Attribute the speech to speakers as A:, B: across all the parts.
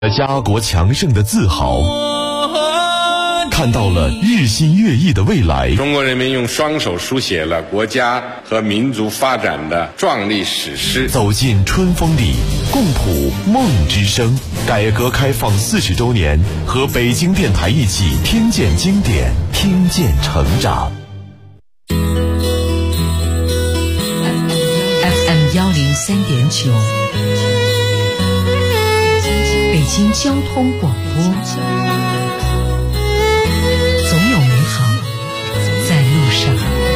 A: 家国强盛的自豪，看到了日新月异的未来。
B: 中国人民用双手书写了国家和民族发展的壮丽史诗。
A: 走进春风里，共谱梦之声。改革开放40周年，和北京电台一起听见经典，听见成长。
C: FM 103.9，北京交通广播。总有美好在路上。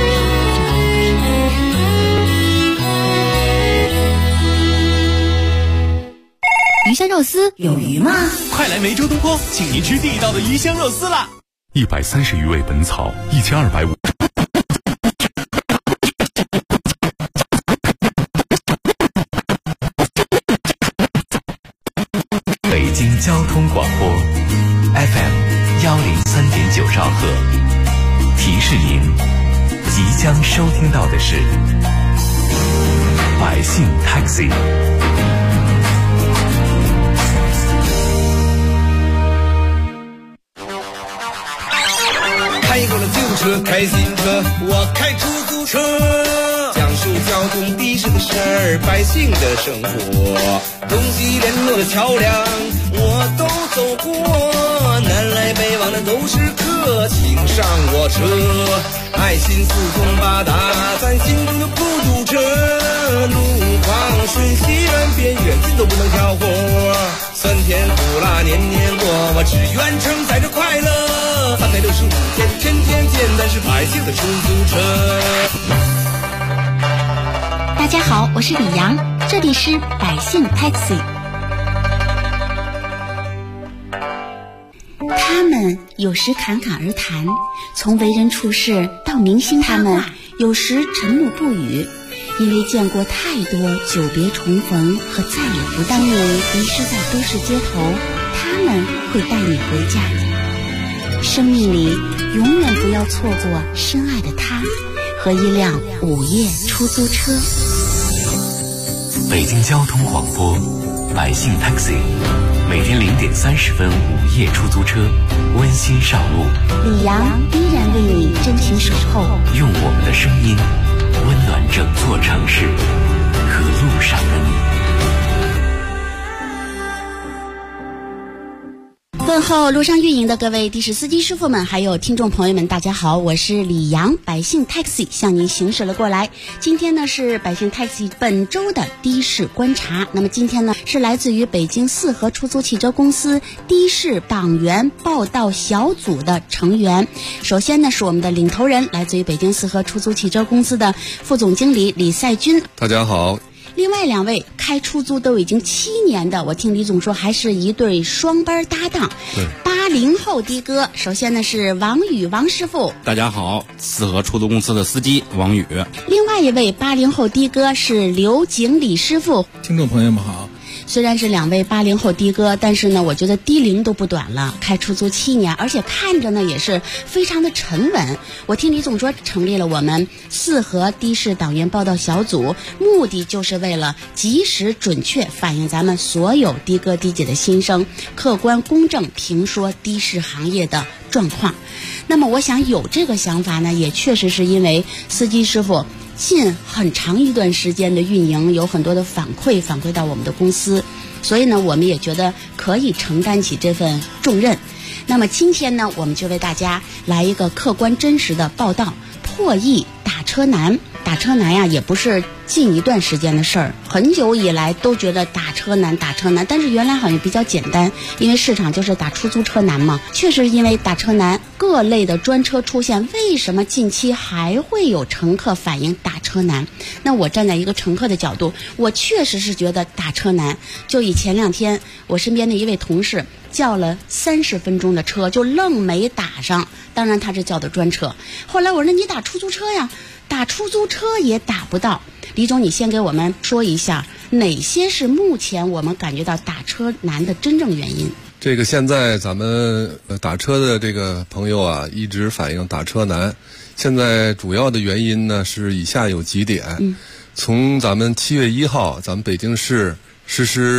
D: 鱼香肉丝有鱼吗？
E: 快来梅州东坡，请您吃地道的鱼香肉丝啦
F: ！130余味本草，1250。
G: 北京交通广播 FM 103.9兆赫，提示您即将收听到的是百姓 Taxi。
H: 开过了旧车，开新车，我开出租车，讲述交通的士的事儿，百姓的生活，东西联络的桥梁我都走过，南来北往的都是客，请上我车，爱心四通八达，咱心中就不堵车，路况顺西远边远近都不能挑活，酸甜苦辣年年过，我只愿承载着快乐，365天天天见，咱是百姓的出租车。
D: 大家好，我是李阳，这里是百姓 Taxi。 他们有时侃侃而谈，从为人处事到明星他们有时沉默不语，因为见过太多久别重逢和再也不见。当你迷失在都市街头，他们会带你回家。生命里永远不要错过深爱的他和一辆午夜出租车。
G: 北京交通广播百姓 Taxi， 每天0点30分午夜出租车，温馨上路。
D: 李阳依然为你真情守候，
G: 用我们的声音温暖整座城市和路上的你。
D: 问候路上运营的各位的士司机师傅们，还有听众朋友们，大家好，我是李阳，百姓 Taxi 向您行驶了过来。今天呢是百姓 Taxi 本周的的士观察，那么今天呢是来自于北京四合出租汽车公司的士党员报道小组的成员。首先呢是我们的领头人，来自于北京四合出租汽车公司的副总经理李赛军。
I: 大家好。
D: 另外2位开出租都已经7年的，我听李总说还是一对双班搭档。
I: 对
D: ，80后的哥。首先呢是王宇王师傅。
J: 大家好，四合出租公司的司机王宇。
D: 另外一位80后的哥是刘景李师傅。
K: 听众朋友们好。
D: 虽然是2位80后的哥，但是呢我觉得的龄都不短了，开出租7年，而且看着呢也是非常的沉稳。我听李总说成立了我们四合的士党员报道小组，目的就是为了及时准确反映咱们所有的哥的姐的心声，客观公正评说的士行业的状况。那么我想有这个想法呢，也确实是因为司机师傅近很长一段时间的运营有很多的反馈到我们的公司，所以呢我们也觉得可以承担起这份重任。那么今天呢我们就为大家来一个客观真实的报道，破译打车难。打车难呀也不是近一段时间的事儿，很久以来都觉得打车难，但是原来好像比较简单，因为市场就是打出租车难嘛。确实因为打车难，各类的专车出现，为什么近期还会有乘客反映打车难？那我站在一个乘客的角度，我确实是觉得打车难。就以前2天我身边的一位同事叫了30分钟的车，就愣没打上，当然他是叫的专车。后来我说你打出租车呀，打出租车也打不到。李总，你先给我们说一下哪些是目前我们感觉到打车难的真正原因。
I: 这个现在咱们打车的这个朋友啊，一直反映打车难。现在主要的原因呢是以下有几点。从咱们7月1号，咱们北京市实施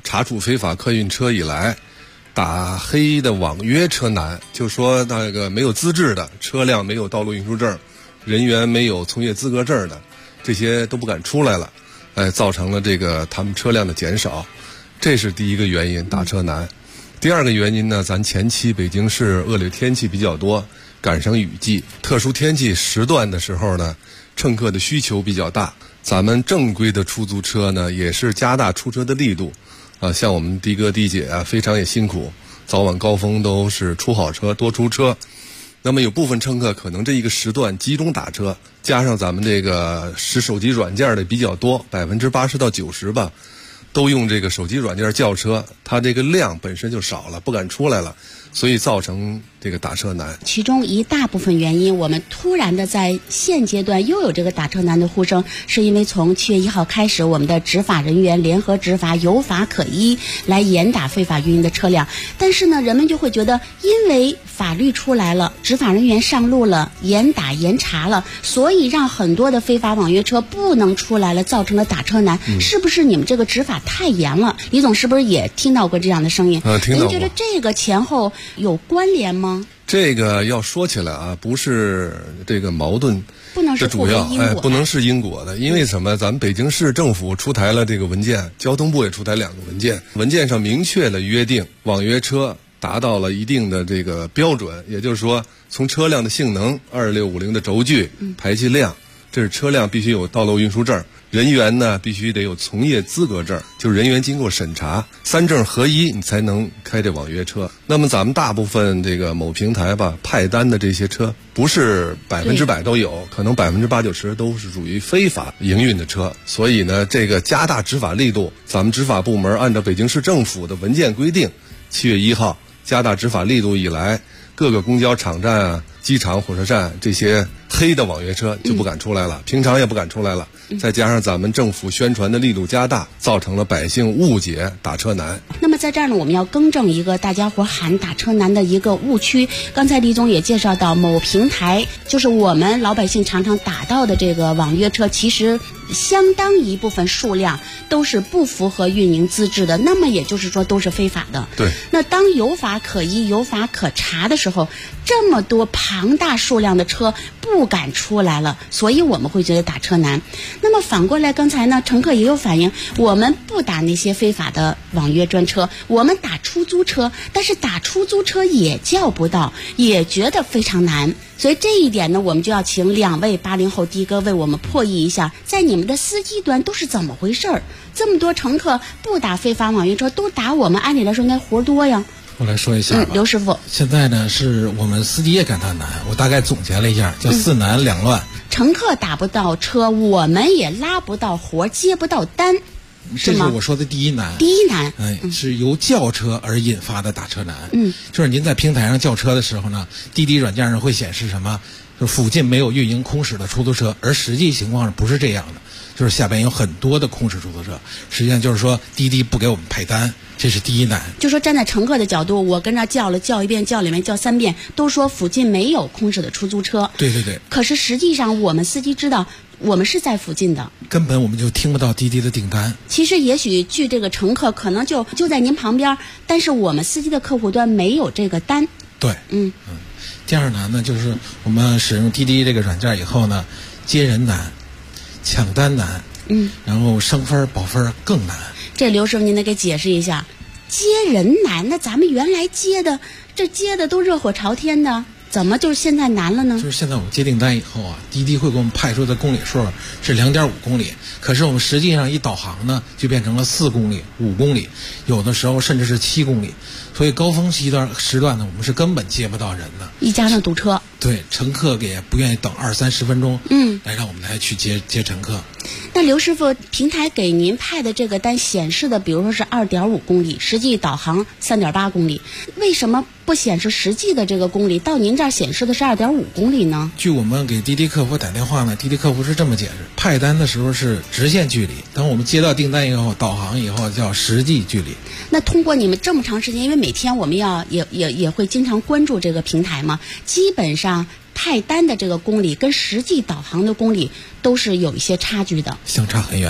I: 查处非法客运车以来，打黑的网约车难，就说那个没有资质的车辆、没有道路运输证、人员没有从业资格证的，这些都不敢出来了，造成了这个他们车辆的减少，这是第一个原因，打车难。第二个原因呢，咱前期北京市恶劣天气比较多，赶上雨季，特殊天气时段的时候呢，乘客的需求比较大。咱们正规的出租车呢，也是加大出车的力度，像我们的哥的姐啊，非常也辛苦，早晚高峰都是出好车，多出车。那么有部分乘客可能这一个时段集中打车，加上咱们这个使手机软件的比较多，80%到90%吧，都用这个手机软件叫车，它这个量本身就少了，不敢出来了，所以造成这个打车难。
D: 其中一大部分原因，我们突然的在现阶段又有这个打车难的呼声，是因为从7月1号开始，我们的执法人员联合执法，有法可依，来严打非法运营的车辆。但是呢，人们就会觉得，因为法律出来了，执法人员上路了，严打严查了，所以让很多的非法网约车不能出来了，造成了打车难。是不是你们这个执法太严了？李总是不是也听到过这样的声音？
I: 听到过。
D: 您觉得这个前后有关联吗？
I: 这个要说起来啊，不是这个矛盾的主要，不能是因果的。因为什么？咱们北京市政府出台了这个文件，交通部也出台2个文件，文件上明确了约定，网约车达到了一定的这个标准，也就是说，从车辆的性能、2650的轴距、排气量，这是车辆必须有道路运输证。人员呢必须得有从业资格证，就是人员经过审查，3证合一，你才能开这网约车。那么咱们大部分这个某平台吧派单的这些车，不是100%都有，可能80%-90%都是属于非法营运的车。所以呢，这个加大执法力度，咱们执法部门按照北京市政府的文件规定，7月1号加大执法力度以来，各个公交场站啊、机场、火车站这些黑的网约车就不敢出来了，平常也不敢出来了。再加上咱们政府宣传的力度加大，造成了百姓误解打车难。
D: 那么在这儿呢，我们要更正一个大家伙喊打车难的一个误区。刚才李总也介绍到，某平台就是我们老百姓常常打到的这个网约车，其实相当一部分数量都是不符合运营资质的，那么也就是说都是非法的。
I: 对。
D: 那当有法可依、有法可查的时候，这么多庞大数量的车不敢出来了，所以我们会觉得打车难。那么反过来，刚才呢，乘客也有反映，我们不打那些非法的网约专车，我们打出租车，但是打出租车也叫不到，也觉得非常难。所以这一点呢，我们就要请2位80后的哥为我们破译一下，在你们的司机端都是怎么回事儿？这么多乘客不打非法网约车，都打我们，按理来说应该活多呀。
K: 我来说一下吧。
D: 刘师傅，
K: 现在呢是我们司机也感到难，我大概总结了一下，叫4难2乱。
D: 乘客打不到车，我们也拉不到活，接不到单。
K: 这是我说的第一难。
D: 第一难，
K: 是由叫车而引发的打车难。就是您在平台上叫车的时候呢，滴滴软件上会显示什么？就是附近没有运营空驶的出租车，而实际情况不是这样的，就是下边有很多的空驶出租车。实际上就是说滴滴不给我们派单，这是第一难。
D: 就说站在乘客的角度，我跟这叫了叫1遍，叫2遍，叫3遍，都说附近没有空驶的出租车。
K: 对对对。
D: 可是实际上我们司机知道，我们是在附近的，
K: 根本我们就听不到滴滴的订单。
D: 其实也许据这个乘客可能就在您旁边，但是我们司机的客户端没有这个单。
K: 对，第二难呢，就是我们使用滴滴这个软件以后呢，接人难，抢单难，然后升分保分更难。
D: 这刘师傅您得给解释一下，接人难，那咱们原来接的都热火朝天的，怎么就是现在难了呢？
K: 就是现在我们接订单以后啊，滴滴会给我们派出的公里数是2.5公里，可是我们实际上一导航呢，就变成了4公里、5公里，有的时候甚至是7公里。所以高峰时段呢，我们是根本接不到人的。
D: 一加上堵车。
K: 对，乘客也不愿意等20-30分钟，来让我们来去接乘客。
D: 那刘师傅，平台给您派的这个单显示的，比如说是2.5公里，实际导航3.8公里，为什么不显示实际的这个公里？到您这儿显示的是2.5公里呢？
K: 据我们给滴滴客服打电话呢，滴滴客服是这么解释：派单的时候是直线距离，等我们接到订单以后，导航以后叫实际距离。
D: 那通过你们这么长时间，因为每天我们也会经常关注这个平台嘛，基本上派单的这个公里跟实际导航的公里都是有一些差距的，
K: 相差很远。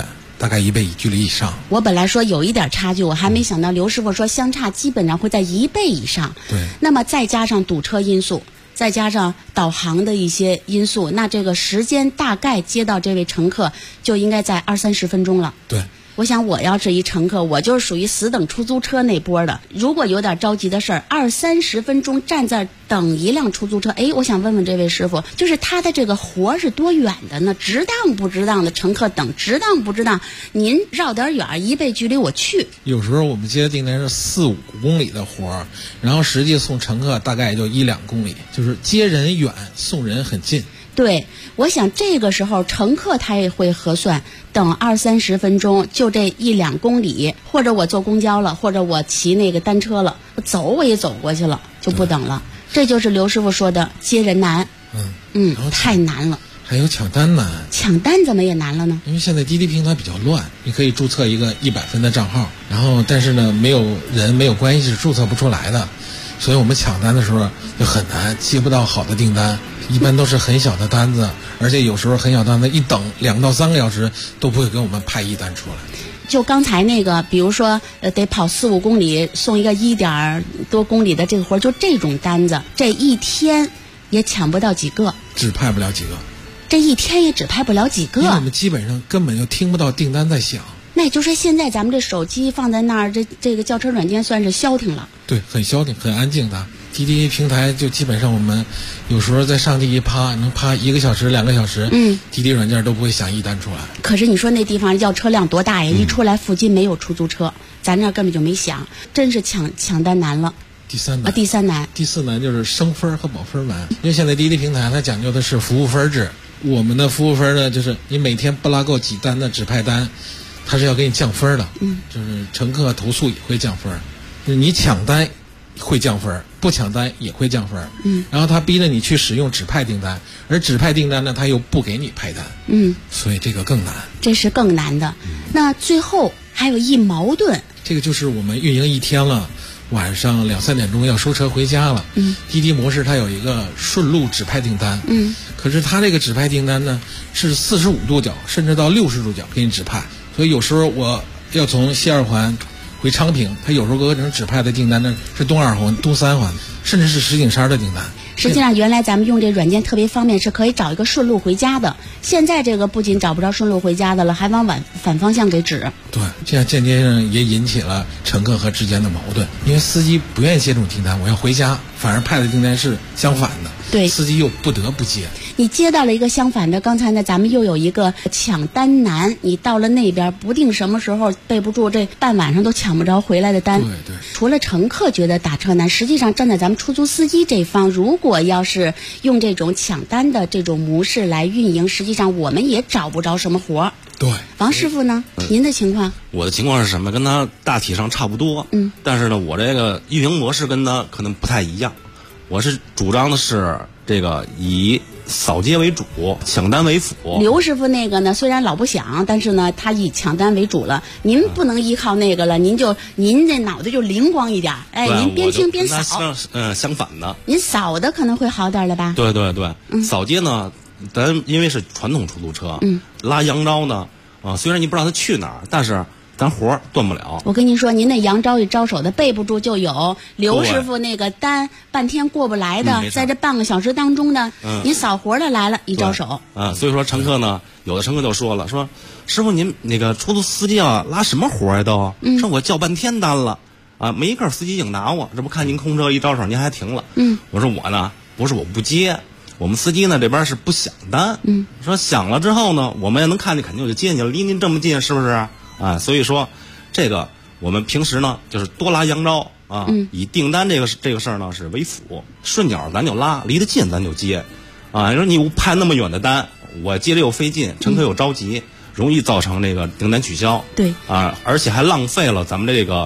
K: 大概1倍距离以上。
D: 我本来说有一点差距，我还没想到刘师傅说相差基本上会在1倍以上。
K: 对，
D: 那么再加上堵车因素，再加上导航的一些因素，那这个时间大概接到这位乘客就应该在20-30分钟了。
K: 对。
D: 我想我要是一乘客，我就是属于死等出租车那波的。如果有点着急的事儿，20-30分钟站在等一辆出租车，我想问问这位师傅，就是他的这个活是多远的呢？值当不值当的乘客等，值当不值当？您绕点远，1倍距离我去。
K: 有时候我们接的订单是4-5公里的活儿，然后实际送乘客大概也就1-2公里，就是接人远，送人很近。
D: 对，我想这个时候乘客他也会核算，等20-30分钟就这1-2公里，或者我坐公交了，或者我骑那个单车了，我也走过去了，就不等了。这就是刘师傅说的接人难。太难了。
K: 还有抢单难。
D: 抢单怎么也难了呢？
K: 因为现在滴滴平台比较乱，你可以注册一个100分的账号，然后但是呢没有人没有关系是注册不出来的，所以我们抢单的时候就很难，接不到好的订单。一般都是很小的单子，而且有时候很小单子一等2到3个小时都不会给我们派一单出来。
D: 就刚才那个，比如说得跑4-5公里送一个1点多公里的这个活，就这种单子，这一天也抢不到几个，
K: 只派不了几个。
D: 这一天也只派不了几个，
K: 因为我们基本上根本就听不到订单在响。
D: 那也就是说，现在咱们这手机放在那儿，这个叫车软件算是消停了。
K: 对，很消停，很安静的。滴滴平台就基本上我们有时候在上地一趴能趴1个小时2个小时，滴滴软件都不会响一单出来。
D: 可是你说那地方要车辆多大呀？一出来附近没有出租车，咱这根本就没响，真是抢单难了。
K: 第三难。第4难就是升分和保分难。因为现在滴滴平台它讲究的是服务分制，我们的服务分呢就是你每天不拉够几单的指派单，它是要给你降分的。就是乘客投诉也会降分，就是你抢单会降分，不抢单也会降分。然后他逼着你去使用指派订单，而指派订单呢他又不给你派单。所以这个更难。
D: 这是更难的。那最后还有一矛盾，
K: 这个就是我们运营一天了，晚上2-3点钟要收车回家了。滴滴模式它有一个顺路指派订单。可是它这个指派订单呢是45度角甚至到60度角给你指派，所以有时候我要从西2环回昌平，他有时候给我整指派的订单呢是东2环、东3环，甚至是石景山的订单。
D: 实际上原来咱们用这软件特别方便，是可以找一个顺路回家的。现在这个不仅找不着顺路回家的了，还往反方向给指。
K: 对，这样间接上也引起了乘客和之间的矛盾，因为司机不愿意接这种订单，我要回家，反而派的订单是相反的。
D: 对，
K: 司机又不得不接。
D: 你接到了一个相反的，刚才呢咱们又有一个抢单难，你到了那边不定什么时候备不住，这半晚上都抢不着回来的单。
K: 对。
D: 除了乘客觉得打车难，实际上站在咱们出租司机这方，如果要是用这种抢单的这种模式来运营，实际上我们也找不着什么活。
K: 对。
D: 王师傅呢？您的情况？
J: 我的情况是什么？跟他大体上差不多。但是呢，我这个运营模式跟他可能不太一样。我是主张的是这个以扫街为主，抢单为辅。
D: 刘师傅那个呢，虽然老不响，但是呢，他以抢单为主了。您不能依靠那个了，您这脑袋就灵光一点。您边听边扫。
J: 相反的。
D: 您扫的可能会好点了吧？
J: 对。扫街呢，咱因为是传统出租车，拉扬招呢，虽然你不知道他去哪儿，但是咱活断不了。
D: 我跟您说，您那扬招一招手的备不住就有。刘师傅那个单半天过不来的，在这半个小时当中呢，您扫活的来了，一招手。
J: 所以说乘客呢，有的乘客就说了，说师傅您那个出租司机啊，拉什么活呀都？说我叫半天单了，没一个司机应答我，这不看您空车一招手您还停了。我说我呢不是我不接，我们司机呢这边是不响单。说响了之后呢，我们也能看见肯定我就接你了，离您这么近是不是？所以说，这个我们平时呢就是多拉扬招以订单这个事儿呢是为辅，顺角咱就拉，离得近咱就接，你说你派那么远的单，我接着又费劲，乘客又着急，容易造成这个订单取消。
D: 对
J: 而且还浪费了咱们这个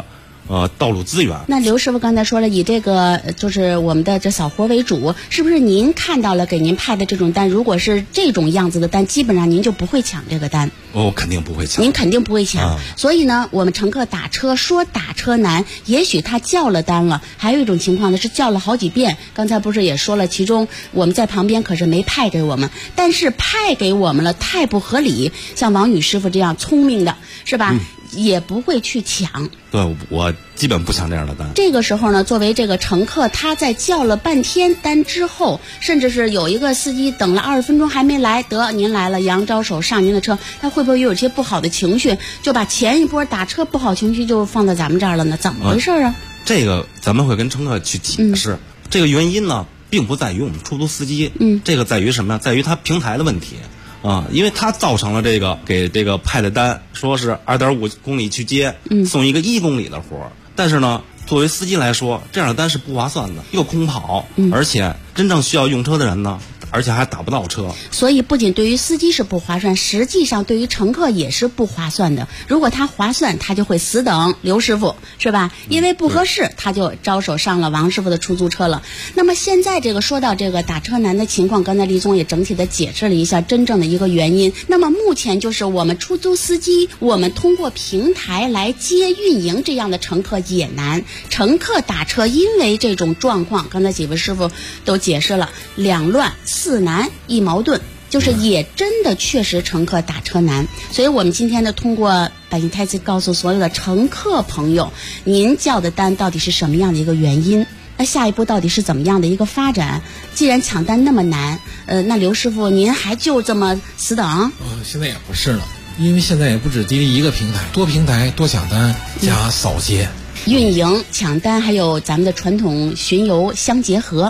J: 道路资源。
D: 那刘师傅刚才说了，以这个就是我们的这扫活为主，是不是您看到了给您派的这种单，如果是这种样子的单，基本上您就不会抢这个单？
J: 我肯定不会抢。
D: 您肯定不会抢。所以呢，我们乘客打车说打车难，也许他叫了单了，还有一种情况呢是叫了好几遍。刚才不是也说了，其中我们在旁边可是没派给我们，但是派给我们了太不合理。像王女师傅这样聪明的，是吧？也不会去抢。
J: 对，我基本不抢这样的单。
D: 这个时候呢，作为这个乘客，他在叫了半天单之后，甚至是有一个司机等了20分钟还没来，得您来了，扬招手上您的车，他会不会有些不好的情绪，就把前一波打车不好情绪就放在咱们这儿了呢？怎么回事啊？
J: 这个咱们会跟乘客去解释。这个原因呢，并不在于我们出租司机，这个在于什么呀？在于他平台的问题。因为他造成了这个给这个派的单说是2.5公里去接，送一个1公里的活儿，但是呢，作为司机来说，这样的单是不划算的，又空跑，而且真正需要用车的人呢，而且还打不到车。
D: 所以不仅对于司机是不划算，实际上对于乘客也是不划算的。如果他划算，他就会死等刘师傅，是吧？因为不合适，他就招手上了王师傅的出租车了。那么现在这个说到这个打车难的情况，刚才李总也整体的解释了一下真正的一个原因。那么目前就是我们出租司机，我们通过平台来接运营这样的乘客也难。乘客打车因为这种状况，刚才几位师傅都解释了，2乱4难1矛盾，就是也真的确实乘客打车难。所以我们今天呢，通过百姓taxi告诉所有的乘客朋友，您叫的单到底是什么样的一个原因，那下一步到底是怎么样的一个发展？既然抢单那么难，那刘师傅您还就这么死等？
K: 现在也不是了，因为现在也不止滴滴一个平台，多平台多抢单加扫街，
D: 运营抢单还有咱们的传统巡游相结合。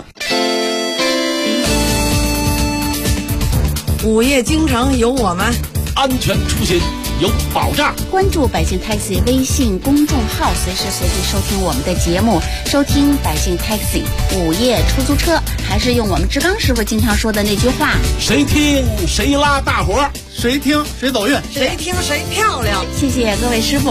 L: 午夜京城有我们，
E: 安全出行有保障。
D: 关注百姓 taxi 微信公众号，随时随地收听我们的节目，收听百姓 taxi 午夜出租车。还是用我们志刚师傅经常说的那句话：
E: 谁听谁拉大伙，谁听谁走运，
L: 谁听谁漂亮。
D: 谢谢各位师傅。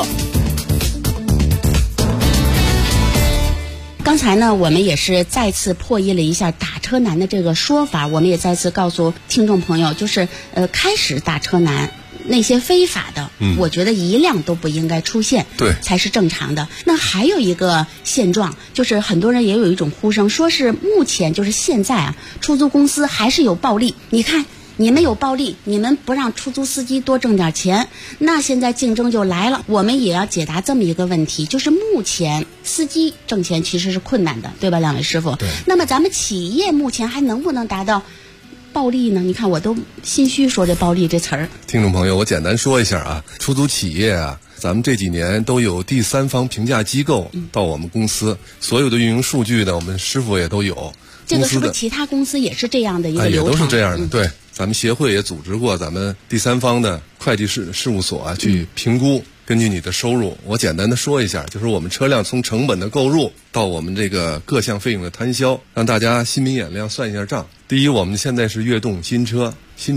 D: 刚才呢，我们也是再次破译了一下打车难的这个说法，我们也再次告诉听众朋友，就是开始打车难，那些非法的，我觉得一辆都不应该出现，
I: 对，
D: 才是正常的。那还有一个现状，就是很多人也有一种呼声，说是目前就是现在啊，出租公司还是有暴利。你看，你们有暴利，你们不让出租司机多挣点钱，那现在竞争就来了。我们也要解答这么一个问题，就是目前司机挣钱其实是困难的，对吧，两位师傅？
I: 对。
D: 那么咱们企业目前还能不能达到暴利呢？你看我都心虚说这暴利这词儿。
I: 听众朋友，我简单说一下啊，出租企业啊，咱们这几年都有第三方评价机构到我们公司，所有的运营数据呢，我们师傅也都有。
D: 这个是不是其他公司也是这样的一个流程？
I: 也都是这样的，对。咱们协会也组织过咱们第三方的会计事务所啊，去评估，根据你的收入，我简单的说一下，就是我们车辆从成本的购入到我们这个各项费用的摊销，让大家心明眼亮算一下账。第一，我们现在是悦动新车是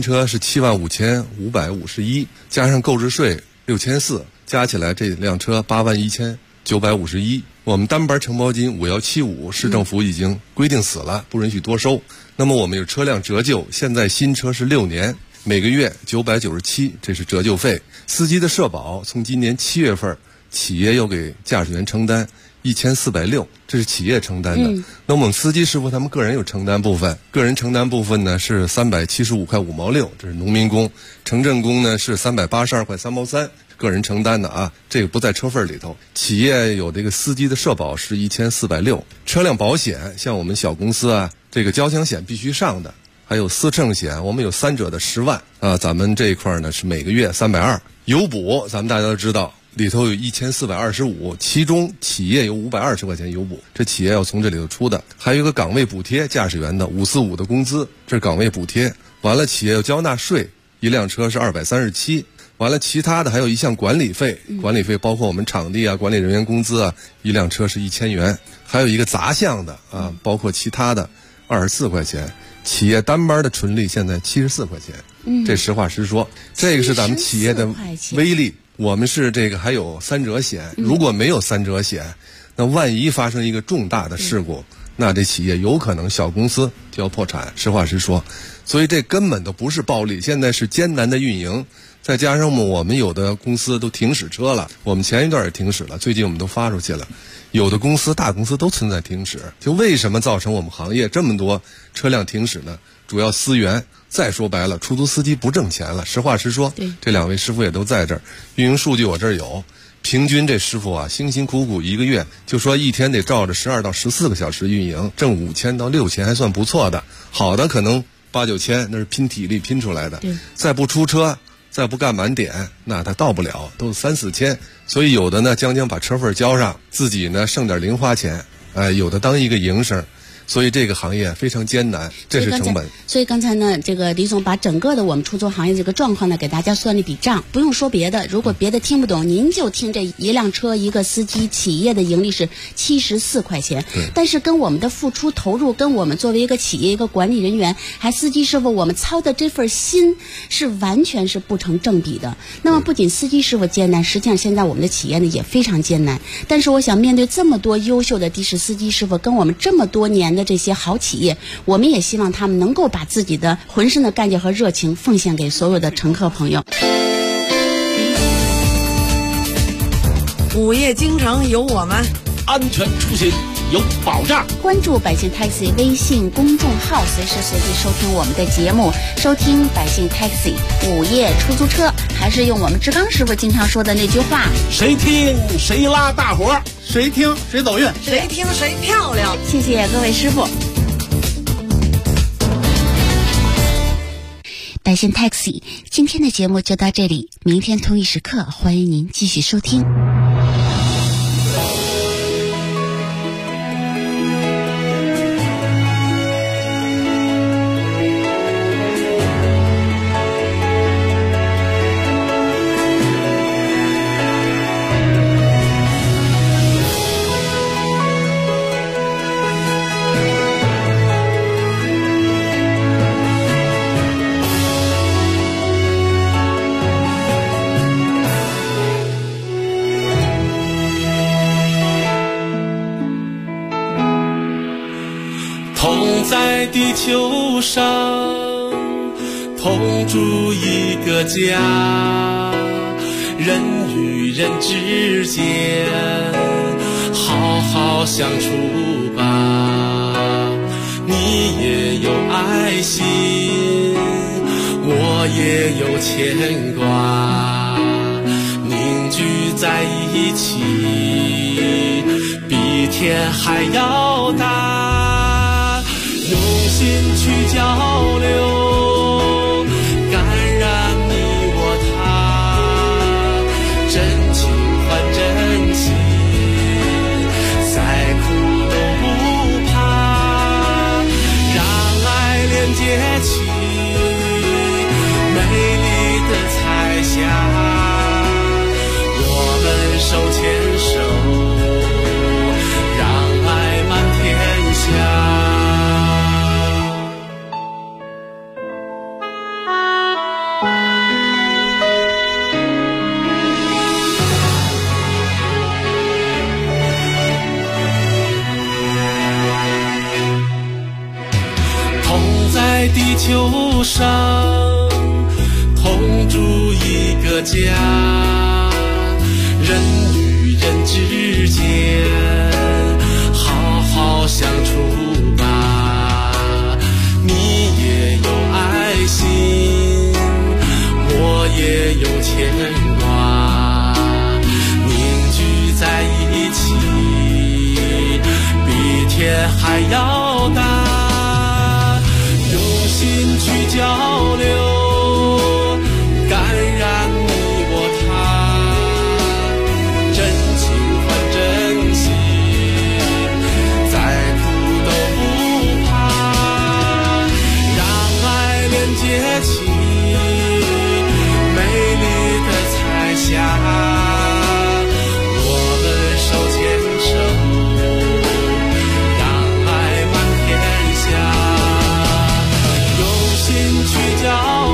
I: 75551，加上购置税6400，加起来这辆车81951。我们单班承包金5175，市政府已经规定死了，不允许多收。那么我们有车辆折旧，现在新车是6年，每个月997，这是折旧费。司机的社保从今年7月份，企业又给驾驶员承担1460，这是企业承担的。那我们司机师傅他们个人有承担部分，个人承担部分呢是375块5毛6，这是农民工；城镇工呢是382块3毛3。个人承担的啊，这个不在车份里头。企业有这个司机的社保是1460，车辆保险像我们小公司啊，这个交强险必须上的，还有私乘险，我们有3者的10万啊，咱们这一块呢是每个月320。油补咱们大家都知道，里头有1425，其中企业有520块钱油补，这企业要从这里头出的。还有一个岗位补贴，驾驶员的545的工资，这是岗位补贴。完了，企业要交纳税，一辆车是237。完了，其他的还有一项管理费，管理费包括我们场地啊、管理人员工资啊，一辆车是1000元。还有一个杂项的啊，包括其他的24块钱。企业单班的纯利现在74块钱，这实话实说，这个是咱们企业的威力。 我们是这个还有3者险，如果没有3者险，那万一发生一个重大的事故，那这企业有可能小公司就要破产，实话实说。所以这根本都不是暴利，现在是艰难的运营，再加上我们有的公司都停驶车了，我们前一段也停驶了，最近我们都发出去了。有的公司大公司都存在停驶，就为什么造成我们行业这么多车辆停驶呢？主要思源。再说白了，出租司机不挣钱了，实话实说。这2位师傅也都在这儿，运营数据我这儿有，平均这师傅啊辛辛苦苦1个月，就说一天得照着12到14个小时运营，挣5000到6000还算不错的，好的可能8、9千，那是拼体力拼出来的。再不出车，再不干满点，那他到不了，都是3、4千。所以有的呢将把车费交上，自己呢剩点零花钱，有的当一个营生。所以这个行业非常艰难，这是成本。
D: 所以刚才呢，这个李总把整个的我们出租行业这个状况呢，给大家算了一笔账。不用说别的，如果别的听不懂，您就听这一辆车一个司机企业的盈利是74块钱，但是跟我们的付出投入，跟我们作为一个企业一个管理人员，还司机师傅，我们操的这份心是完全是不成正比的。那么不仅司机师傅艰难，实际上现在我们的企业呢也非常艰难。但是我想面对这么多优秀的的士司机师傅，跟我们这么多年的这些好企业，我们也希望他们能够把自己的浑身的干劲和热情奉献给所有的乘客朋友。
L: 午夜京城有我们，
E: 安全出行有保障。
D: 关注百姓 Taxi 微信公众号，随时随地收听我们的节目，收听百姓 Taxi 午夜出租车。还是用我们志刚师傅经常说的那句话：
E: 谁听谁拉大活，谁听谁走运，
L: 谁听谁漂亮。
D: 谢谢各位师傅。百姓 Taxi 今天的节目就到这里，明天同一时刻欢迎您继续收听。
M: 在地球上同住一个家，人与人之间好好相处吧。你也有爱心，我也有牵挂，凝聚在一起比天还要大，用心去交流，感染你我他，真情换真心，再苦都不怕，让爱连接起美丽的彩霞，我们手牵手，让爱满天下。在地球上同住一个家，人与人之间好好相处吧。你也有爱心，我也有牵挂，凝聚在一起比天还要大，去交流，感染你我他，真情换真心，再苦都不怕，让爱连接起美丽的彩霞，我们手牵手，让爱满天下。去交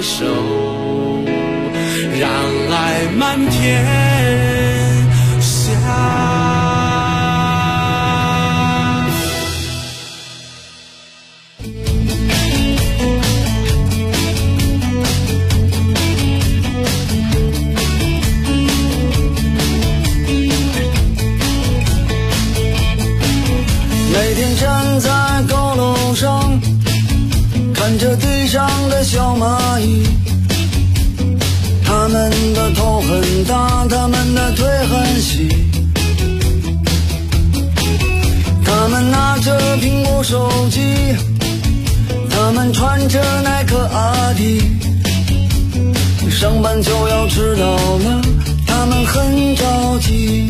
M: 手，让爱满天下。
N: 每天站在高楼上，看着地上的小蚂蚁，它们的头很大，它们的腿很细，它们拿着苹果手机，它们穿着耐克阿迪，上班就要迟到了，它们很着急。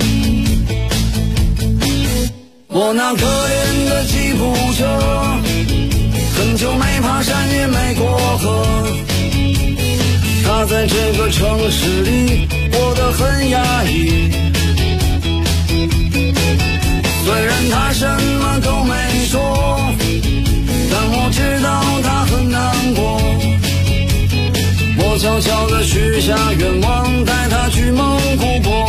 N: 我那可怜的吉普车，很久没爬山也没过河，它在这个城市里过得很压抑。虽然它什么都没说，但我知道它很难过。我悄悄地许下愿望，带它去蒙古国。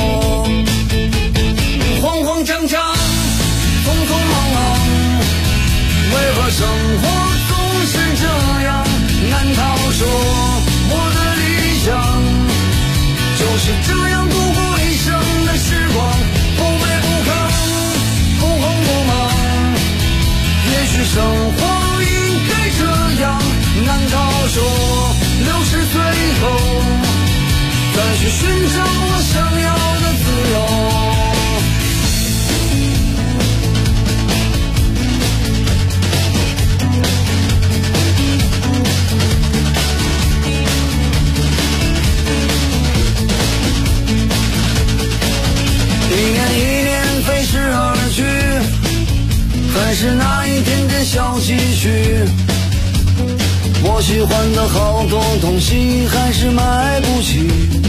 N: 慌慌张张，匆匆忙忙，为何生活总是这样难逃？说我的理想就是这样度过一生的时光，不卑不亢，不慌不忙。也许生活应该这样难逃？说60岁后再去寻找我想要的自由。还是那一点点小积蓄，我喜欢的好多东西还是买不起。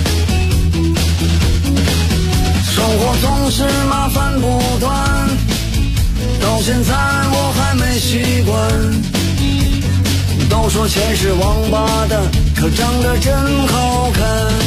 N: 生活总是麻烦不断，到现在我还没习惯。都说钱是王八蛋，可长得真好看。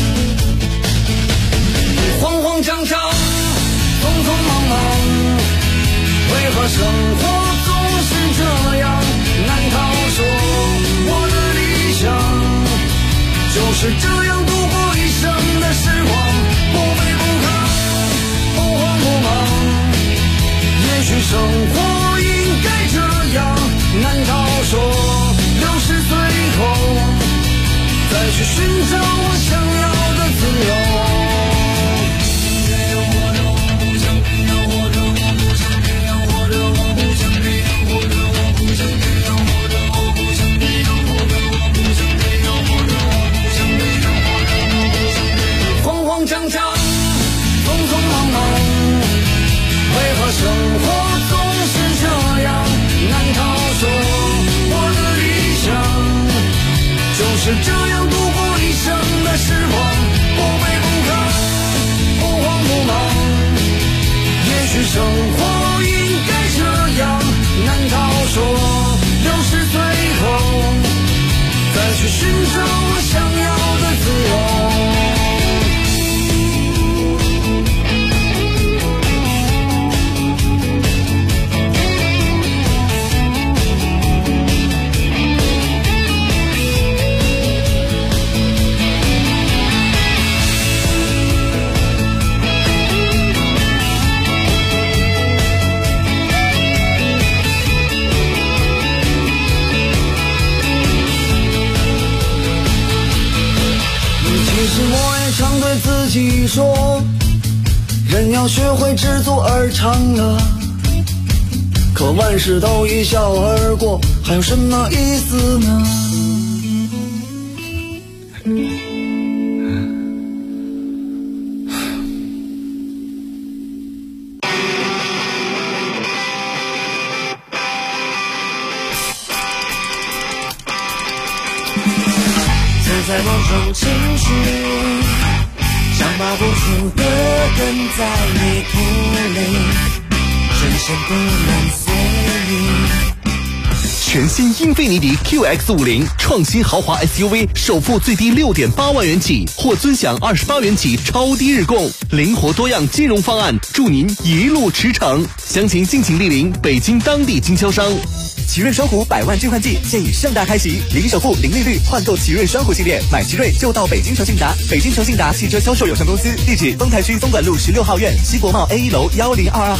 N: 慌慌张张，匆匆忙忙，为何生活总是这样难逃？说我的理想就是这样度过一生的时光，不卑不亢，不慌不忙。也许生活应该这样难逃？说60岁后再去寻找我想要的自由。张张，匆匆忙忙，为何生活总是这样难逃？说我的理想就是这样度过一生的时光，不卑不亢，不慌不忙。也许生活应该这样难逃？说60岁后再去寻找我想要的自由。常对自己说，人要学会知足而常乐，可万事都一笑而过，还有什么意思呢？
O: 在某种情绪，像拔不出的根在泥土里，深深不能随意。
P: 全新英菲尼迪 QX50 创新豪华 SUV， 首付最低6.8万元起，或尊享28元起超低日供，灵活多样金融方案，助您一路驰骋。详情敬请莅临北京当地经销商。
Q: 奇瑞双虎100万置换季现已盛大开启，零首付、零利率换购奇瑞双虎系列，买奇瑞就到北京诚信达。北京诚信达汽车销售有限公司，地址丰台区东莞路16号院西国贸A1楼1022号。